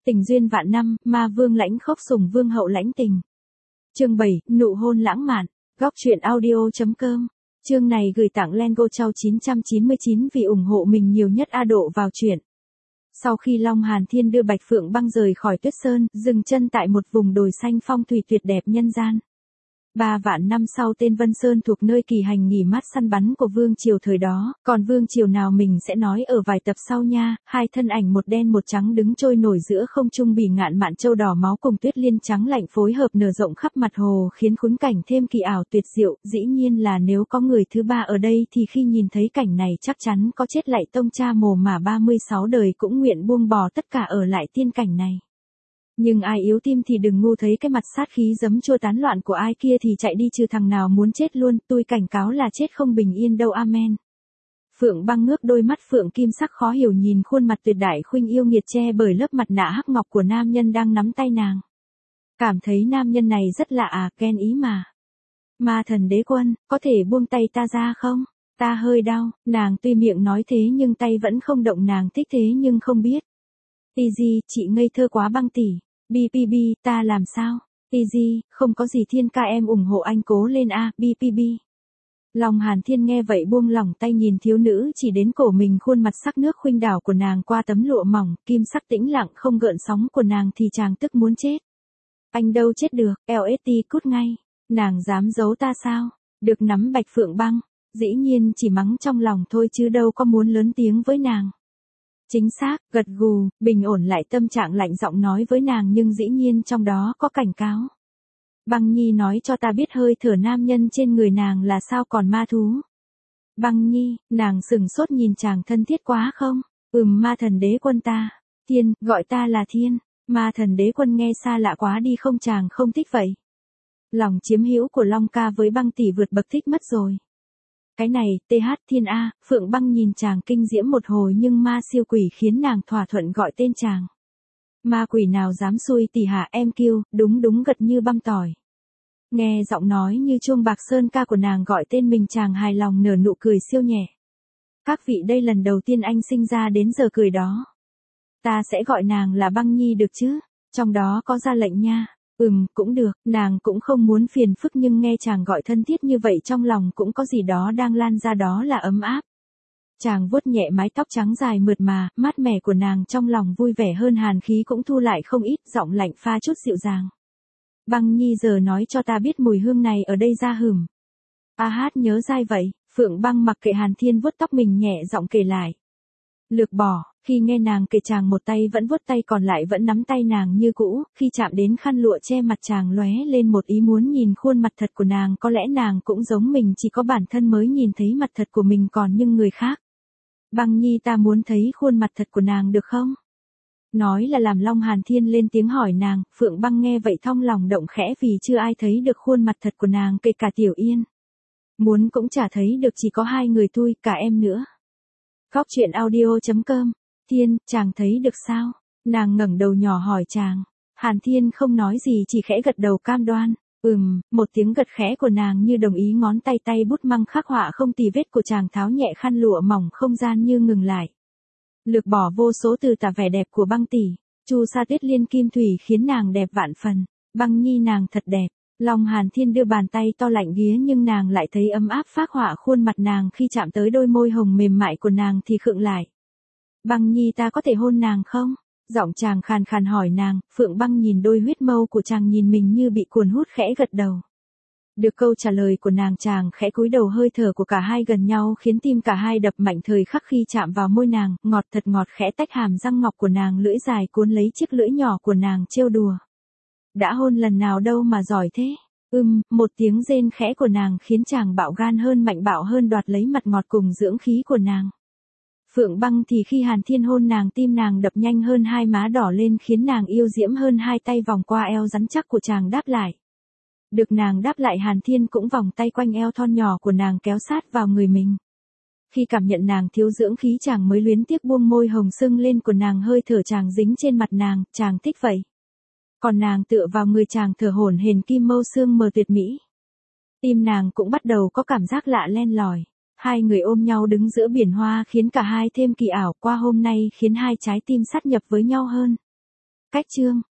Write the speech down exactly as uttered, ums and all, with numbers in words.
Tình duyên vạn năm, ma vương lãnh khốc sủng vương hậu lãnh tình. Chương bảy, nụ hôn lãng mạn. Góc truyện audio.com. Chương này gửi tặng Lengo Châu chín trăm chín mươi chín vì ủng hộ mình nhiều nhất A Độ vào truyện. Sau khi Long Hàn Thiên đưa Bạch Phượng Băng rời khỏi Tuyết Sơn, dừng chân tại một vùng đồi xanh phong thủy tuyệt đẹp nhân gian. Ba vạn năm sau tên Vân Sơn thuộc nơi kỳ hành nghỉ mát săn bắn của vương triều thời đó, còn vương triều nào mình sẽ nói ở vài tập sau nha. Hai thân ảnh một đen một trắng đứng trôi nổi giữa không trung, bỉ ngạn mạn châu đỏ máu cùng tuyết liên trắng lạnh phối hợp nở rộng khắp mặt hồ, khiến khung cảnh thêm kỳ ảo tuyệt diệu. Dĩ nhiên là nếu có người thứ ba ở đây thì khi nhìn thấy cảnh này chắc chắn có chết lạy tông cha mồ mà ba mươi sáu đời cũng nguyện buông bỏ tất cả ở lại tiên cảnh này. Nhưng ai yếu tim thì đừng ngu, thấy cái mặt sát khí giấm chua tán loạn của ai kia thì chạy đi, trừ thằng nào muốn chết luôn. Tôi cảnh cáo là chết không bình yên đâu, amen. Phượng Băng ngước đôi mắt phượng kim sắc khó hiểu nhìn khuôn mặt tuyệt đại khuynh yêu nghiệt che bởi lớp mặt nạ hắc ngọc của nam nhân đang nắm tay nàng. Cảm thấy nam nhân này rất lạ à, ghen ý mà. Ma thần đế quân, có thể buông tay ta ra không? Ta hơi đau. Nàng tuy miệng nói thế nhưng tay vẫn không động, nàng thích thế nhưng không biết. Easy, chị ngây thơ quá Băng tỷ. bê pê bê, ta làm sao? Easy, không có gì Thiên ca, em ủng hộ anh, cố lên a, bê pê bê. Long Hàn Thiên nghe vậy buông lỏng tay, nhìn thiếu nữ chỉ đến cổ mình, khuôn mặt sắc nước khuynh đảo của nàng qua tấm lụa mỏng, kim sắc tĩnh lặng không gợn sóng của nàng thì chàng tức muốn chết. Anh đâu chết được, lờ ét tê cút ngay. Nàng dám giấu ta sao? Được nắm Bạch Phượng Băng, dĩ nhiên chỉ mắng trong lòng thôi chứ đâu có muốn lớn tiếng với nàng. Chính xác, gật gù, bình ổn lại tâm trạng, lạnh giọng nói với nàng nhưng dĩ nhiên trong đó có cảnh cáo. Băng Nhi nói cho ta biết hơi thở nam nhân trên người nàng là sao, còn ma thú. Băng Nhi, nàng sừng sốt nhìn chàng, thân thiết quá không? Ừm, ma thần đế quân ta. Thiên, gọi ta là Thiên. Ma thần đế quân nghe xa lạ quá đi không, chàng không thích vậy. Lòng chiếm hữu của Long ca với Băng tỷ vượt bậc thích mất rồi. Cái này, tê hát Thiên A. Phượng Băng nhìn chàng kinh diễm một hồi nhưng ma siêu quỷ khiến nàng thỏa thuận gọi tên chàng. Ma quỷ nào dám xui tỷ hả em kêu, đúng đúng, gật như băm tỏi. Nghe giọng nói như chuông bạc sơn ca của nàng gọi tên mình, chàng hài lòng nở nụ cười siêu nhẹ. Các vị, đây lần đầu tiên anh sinh ra đến giờ cười đó. Ta sẽ gọi nàng là Băng Nhi được chứ? Trong đó có ra lệnh nha. Ừm, cũng được, nàng cũng không muốn phiền phức nhưng nghe chàng gọi thân thiết như vậy trong lòng cũng có gì đó đang lan ra, đó là ấm áp. Chàng vuốt nhẹ mái tóc trắng dài mượt mà, mát mẻ của nàng, trong lòng vui vẻ hơn, hàn khí cũng thu lại không ít, giọng lạnh pha chút dịu dàng. Băng Nhi giờ nói cho ta biết mùi hương này ở đây ra hửm. A hát nhớ dai vậy. Phượng Băng mặc kệ Hàn Thiên vuốt tóc mình, nhẹ giọng kể lại. Lược bỏ, khi nghe nàng kể chàng một tay vẫn vuốt, tay còn lại vẫn nắm tay nàng như cũ, khi chạm đến khăn lụa che mặt chàng lóe lên một ý muốn nhìn khuôn mặt thật của nàng, có lẽ nàng cũng giống mình, chỉ có bản thân mới nhìn thấy mặt thật của mình, còn những người khác. Băng Nhi, ta muốn thấy khuôn mặt thật của nàng được không? Nói là làm. Long Hàn Thiên lên tiếng hỏi nàng. Phượng Băng nghe vậy thong lòng động khẽ, vì chưa ai thấy được khuôn mặt thật của nàng, kể cả Tiểu Yên. Muốn cũng chả thấy được, chỉ có hai người thôi, cả em nữa. Góc truyện audio.com. Thiên, chàng thấy được sao? Nàng ngẩng đầu nhỏ hỏi chàng. Hàn Thiên không nói gì, chỉ khẽ gật đầu cam đoan. Ừm, một tiếng gật khẽ của nàng như đồng ý, ngón tay tay bút măng khắc họa không tì vết của chàng tháo nhẹ khăn lụa mỏng, không gian như ngừng lại. Lược bỏ vô số từ tả vẻ đẹp của Băng tỷ. Chu sa tuyết liên kim thủy khiến nàng đẹp vạn phần. Băng Nhi nàng thật đẹp. Long Hàn Thiên đưa bàn tay to lạnh ghía nhưng nàng lại thấy ấm áp phác họa khuôn mặt nàng, khi chạm tới đôi môi hồng mềm mại của nàng thì khựng lại. Băng Nhi, ta có thể hôn nàng không? Giọng chàng khàn khàn hỏi nàng. Phượng Băng nhìn đôi huyết mâu của chàng, nhìn mình như bị cuốn hút, khẽ gật đầu. Được câu trả lời của nàng, chàng khẽ cúi đầu, hơi thở của cả hai gần nhau khiến tim cả hai đập mạnh thời khắc khi chạm vào môi nàng, ngọt thật ngọt, khẽ tách hàm răng ngọc của nàng, lưỡi dài cuốn lấy chiếc lưỡi nhỏ của nàng trêu đùa. Đã hôn lần nào đâu mà giỏi thế? Ưm, một tiếng rên khẽ của nàng khiến chàng bạo gan hơn, mạnh bạo hơn, đoạt lấy mặt ngọt cùng dưỡng khí của nàng. Phượng Băng thì khi Hàn Thiên hôn nàng, tim nàng đập nhanh hơn, hai má đỏ lên khiến nàng yêu diễm hơn, hai tay vòng qua eo rắn chắc của chàng đáp lại. Được nàng đáp lại, Hàn Thiên cũng vòng tay quanh eo thon nhỏ của nàng kéo sát vào người mình. Khi cảm nhận nàng thiếu dưỡng khí, chàng mới luyến tiếc buông môi hồng sưng lên của nàng, hơi thở chàng dính trên mặt nàng, chàng thích vậy. Còn nàng tựa vào người chàng thở hổn hển, kim mâu sương mờ tuyệt mỹ. Tim nàng cũng bắt đầu có cảm giác lạ len lỏi. Hai người ôm nhau đứng giữa biển hoa khiến cả hai thêm kỳ ảo, qua hôm nay khiến hai trái tim sát nhập với nhau hơn. Cách chương